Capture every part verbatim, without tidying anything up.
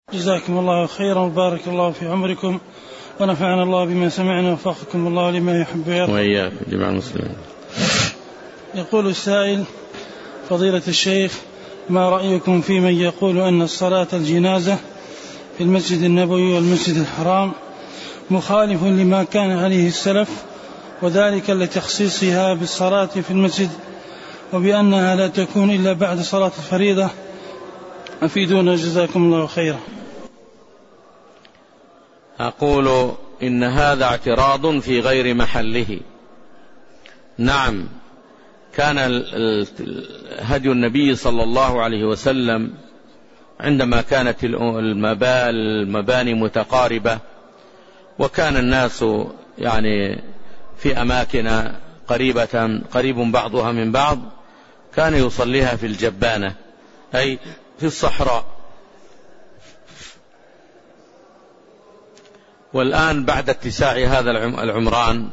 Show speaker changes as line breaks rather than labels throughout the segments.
جزاكم الله خيرا وبارك الله في عمركم ونفعنا الله بما سمعنا ووفقكم الله لما يحب ويرضى
وإياكم جميع المسلمين.
يقول السائل: فضيلة الشيخ، ما رأيكم في من يقول أن الصلاة الجنازة في المسجد النبوي والمسجد الحرام مخالف لما كان عليه السلف، وذلك لتخصيصها بالصلاة في المسجد، وبأنها لا تكون إلا بعد صلاة الفريضة؟ أفيدونا جزاكم الله خيرا.
أقول إن هذا اعتراض في غير محله. نعم، كان هدي النبي صلى الله عليه وسلم عندما كانت المباني متقاربة وكان الناس يعني في أماكن قريبة قريب بعضها من بعض، كان يصليها في الجبانة أي في الصحراء. والآن بعد اتساع هذا العمران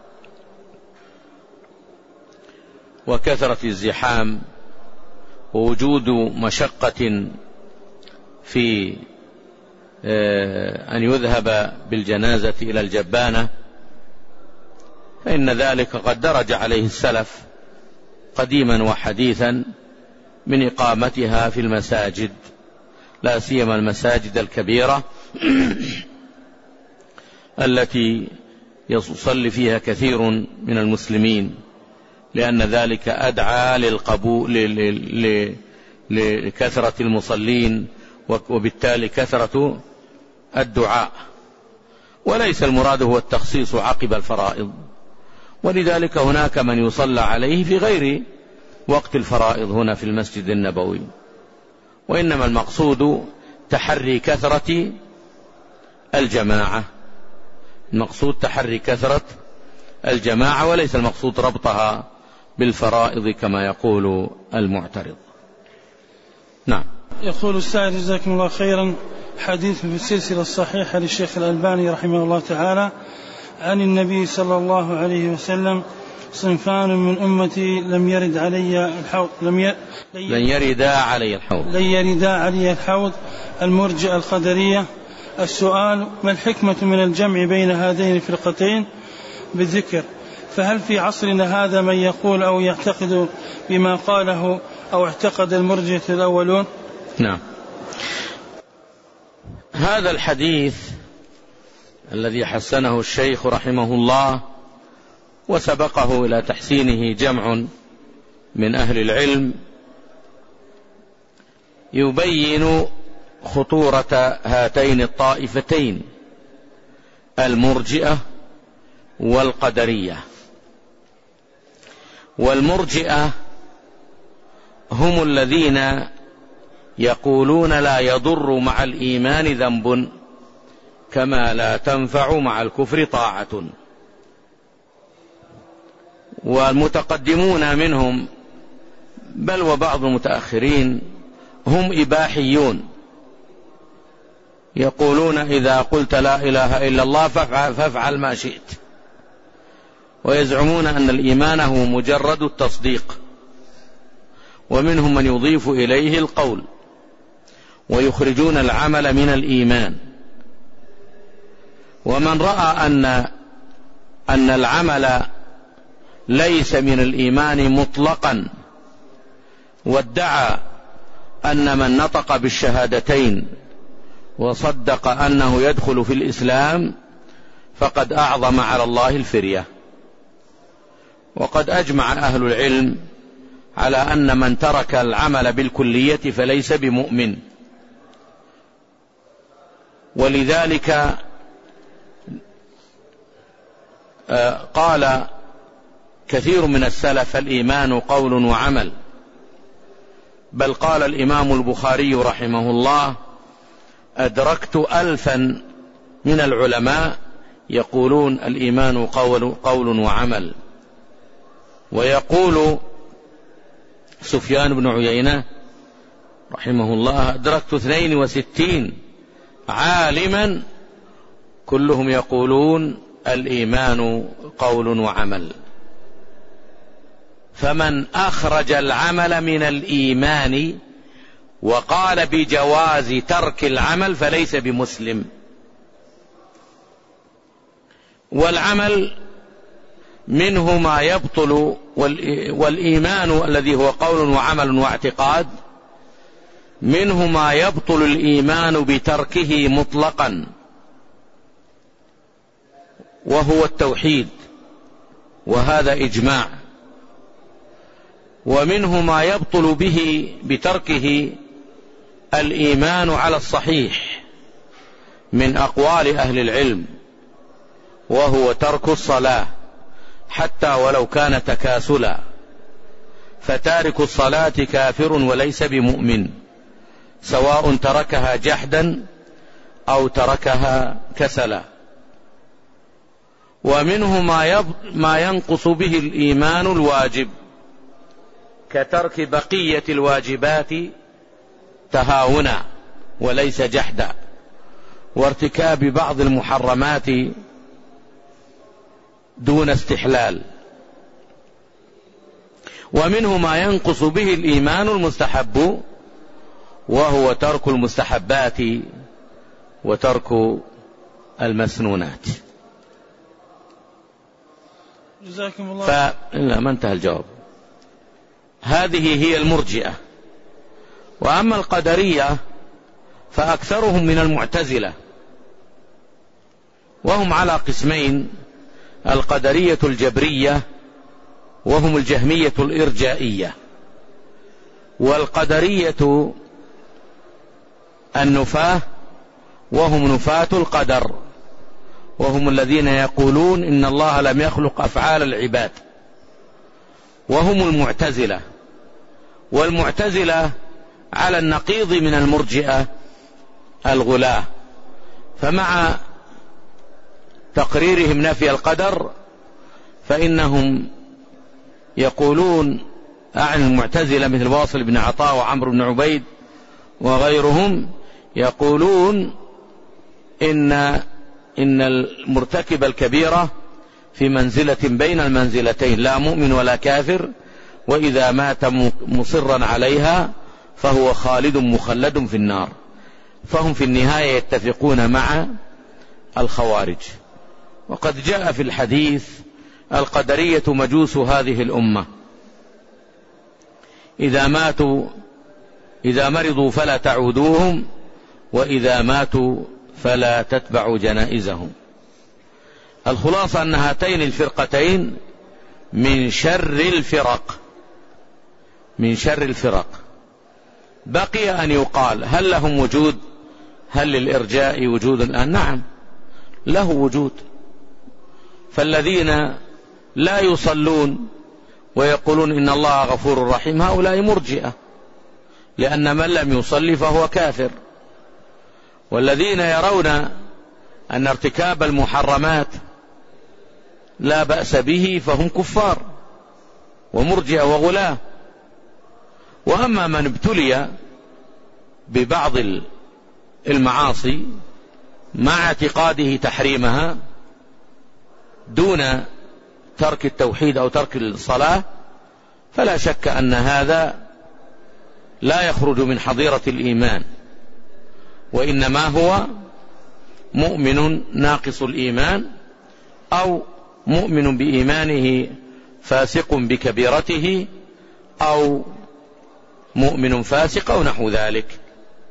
وكثرة الزحام ووجود مشقة في أن يذهب بالجنازة إلى الجبانة، فإن ذلك قد درج عليه السلف قديما وحديثا من إقامتها في المساجد، لا سيما المساجد الكبيرة التي يصلي فيها كثير من المسلمين، لأن ذلك أدعى للقبول لكثرة المصلين وبالتالي كثرة الدعاء، وليس المراد هو التخصيص عقب الفرائض. ولذلك هناك من يصلى عليه في غير وقت الفرائض هنا في المسجد النبوي، وإنما المقصود تحري كثرة الجماعة، المقصود تحري كثرة الجماعة، وليس المقصود ربطها بالفرائض كما يقول المعترض. نعم.
يقول السائل: جزاكم الله خيرا، حديث في السلسلة الصحيحة للشيخ الألباني رحمه الله تعالى عن النبي صلى الله عليه وسلم: صنفان من أمتي لم يرد علي الحوض لم ي...
لن يردا علي الحوض
لن يردا علي الحوض المرجئة القدرية. السؤال: ما الحكمة من الجمع بين هذين الفرقتين بالذكر؟ فهل في عصرنا هذا من يقول أو يعتقد بما قاله أو اعتقد المرجئة الأولون؟
نعم. هذا الحديث الذي حسنه الشيخ رحمه الله وسبقه إلى تحسينه جمع من أهل العلم يبين خطورة هاتين الطائفتين المرجئة والقدرية. والمرجئة هم الذين يقولون لا يضر مع الإيمان ذنب كما لا تنفع مع الكفر طاعة. والمتقدمون منهم بل وبعض المتأخرين هم إباحيون، يقولون إذا قلت لا إله إلا الله فافعل ما شئت، ويزعمون أن الإيمان هو مجرد التصديق. ومنهم من يضيف إليه القول، ويخرجون العمل من الإيمان. ومن رأى أن أن العمل ليس من الإيمان مطلقا وادعى أن من نطق بالشهادتين وصدق أنه يدخل في الإسلام فقد أعظم على الله الفرية. وقد أجمع أهل العلم على أن من ترك العمل بالكلية فليس بمؤمن. ولذلك قال كثير من السلف: الإيمان قول وعمل. بل قال الإمام البخاري رحمه الله: أدركت ألفا من العلماء يقولون الإيمان قول, قول وعمل. ويقول سفيان بن عيينة رحمه الله: أدركت اثنين وستين عالما كلهم يقولون الإيمان قول وعمل. فمن أخرج العمل من الإيمان وقال بجواز ترك العمل فليس بمسلم. والعمل منه ما يبطل، والإيمان الذي هو قول وعمل واعتقاد منه ما يبطل الإيمان بتركه مطلقا، وهو التوحيد، وهذا إجماع. ومنه ما يبطل به بتركه الإيمان على الصحيح من أقوال أهل العلم، وهو ترك الصلاة حتى ولو كان تكاسلا، فتارك الصلاة كافر وليس بمؤمن، سواء تركها جحدا أو تركها كسلا. ومنه ما, ما ينقص به الإيمان الواجب، كترك بقية الواجبات تهاونا وليس جحدا، وارتكاب بعض المحرمات دون استحلال. ومنه ما ينقص به الإيمان المستحب، وهو ترك المستحبات وترك المسنونات.
جزاكم الله.
ف... لا، ما انتهى الجواب. هذه هي المرجئة. وأما القدرية فأكثرهم من المعتزلة، وهم على قسمين: القدرية الجبرية، وهم الجهمية الإرجائية، والقدرية النفاة، وهم نفاة القدر، وهم الذين يقولون إن الله لم يخلق أفعال العباد، وهم المعتزلة. والمعتزلة على النقيض من المرجئة الغلاة، فمع تقريرهم نفي القدر فإنهم يقولون عن المعتزلة مثل واصل بن عطاء وعمرو بن عبيد وغيرهم، يقولون إن إن المرتكب الكبيرة في منزلة بين المنزلتين، لا مؤمن ولا كافر، وإذا مات مصرا عليها فهو خالد مخلد في النار. فهم في النهاية يتفقون مع الخوارج. وقد جاء في الحديث: القدرية مجوس هذه الأمة، إذا ماتوا إذا مرضوا فلا تعودوهم، وإذا ماتوا فلا تتبعوا جنائزهم. الخلاصة أن هاتين الفرقتين من شر الفرق من شر الفرق. بقي أن يقال: هل لهم وجود؟ هل للإرجاء وجود الآن؟ نعم، له وجود. فالذين لا يصلون ويقولون إن الله غفور رحيم هؤلاء مرجئة، لأن من لم يصلي فهو كافر. والذين يرون أن ارتكاب المحرمات لا بأس به فهم كفار ومرجئة وغلاة. وأما من ابتلي ببعض المعاصي مع اعتقاده تحريمها دون ترك التوحيد أو ترك الصلاة، فلا شك أن هذا لا يخرج من حظيرة الإيمان، وإنما هو مؤمن ناقص الإيمان، أو مؤمن بإيمانه فاسق بكبيرته، أو مؤمن فاسق أو نحو ذلك.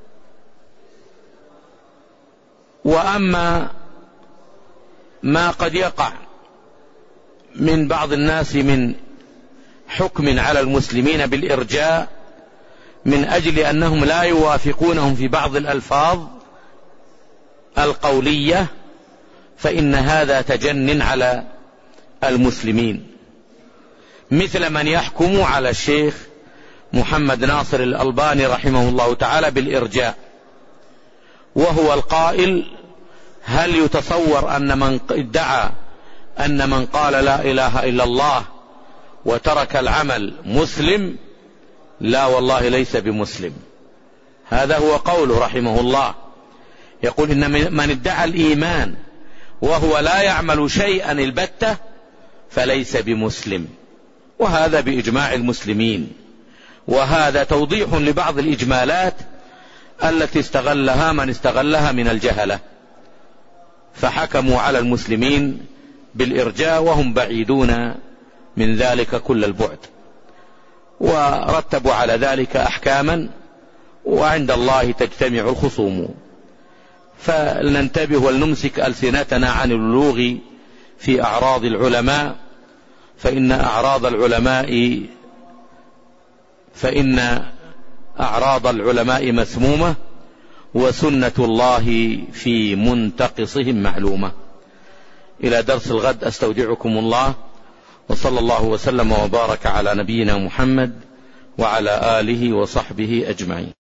وأما ما قد يقع من بعض الناس من حكم على المسلمين بالإرجاء من أجل أنهم لا يوافقونهم في بعض الألفاظ القولية، فإن هذا تجن على المسلمين، مثل من يحكم على الشيخ محمد ناصر الألباني رحمه الله تعالى بالإرجاء، وهو القائل: هل يتصور أن من ادعى أن من قال لا إله إلا الله وترك العمل مسلم؟ لا والله، ليس بمسلم. هذا هو قوله رحمه الله، يقول: إن من ادعى الإيمان وهو لا يعمل شيئا البتة فليس بمسلم. وهذا بإجماع المسلمين. وهذا توضيح لبعض الإجمالات التي استغلها من استغلها من الجهلة، فحكموا على المسلمين بالإرجاء وهم بعيدون من ذلك كل البعد، ورتبوا على ذلك أحكاما، وعند الله تجتمع الخصوم. فلننتبه ولنمسك ألسنتنا عن البلوغ في أعراض العلماء، فإن أعراض العلماء فإن أعراض العلماء مسمومة، وسنة الله في منتقصهم معلومة. إلى درس الغد أستودعكم الله، وصلى الله وسلم وبارك على نبينا محمد وعلى آله وصحبه أجمعين.